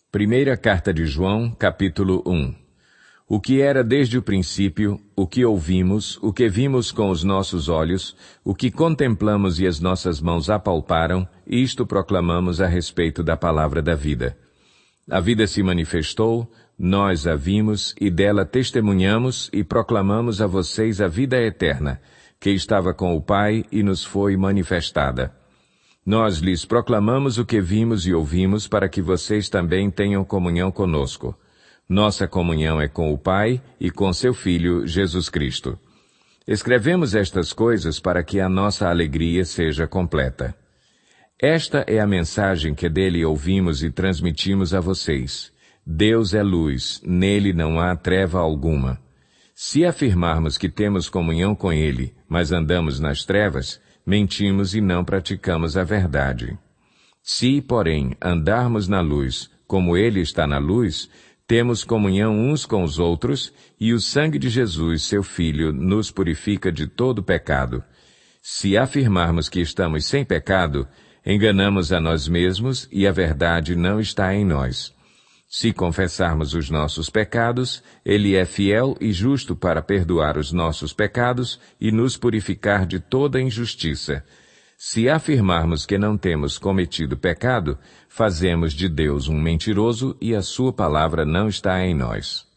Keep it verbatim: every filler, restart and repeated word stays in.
Primeira Carta de João, capítulo um. O que era desde o princípio, o que ouvimos, o que vimos com os nossos olhos, o que contemplamos e as nossas mãos apalparam, isto proclamamos a respeito da palavra da vida. A vida se manifestou, nós a vimos e dela testemunhamos e proclamamos a vocês a vida eterna, que estava com o Pai e nos foi manifestada. Nós lhes proclamamos o que vimos e ouvimos para que vocês também tenham comunhão conosco. Nossa comunhão é com o Pai e com seu Filho, Jesus Cristo. Escrevemos estas coisas para que a nossa alegria seja completa. Esta é a mensagem que dele ouvimos e transmitimos a vocês. Deus é luz, nele não há treva alguma. Se afirmarmos que temos comunhão com ele, mas andamos nas trevas, mentimos e não praticamos a verdade. Se, porém, andarmos na luz, como ele está na luz, temos comunhão uns com os outros, e o sangue de Jesus, seu Filho, nos purifica de todo pecado. Se afirmarmos que estamos sem pecado, enganamos a nós mesmos e a verdade não está em nós. Se confessarmos os nossos pecados, ele é fiel e justo para perdoar os nossos pecados e nos purificar de toda injustiça. Se afirmarmos que não temos cometido pecado, fazemos de Deus um mentiroso e a sua palavra não está em nós.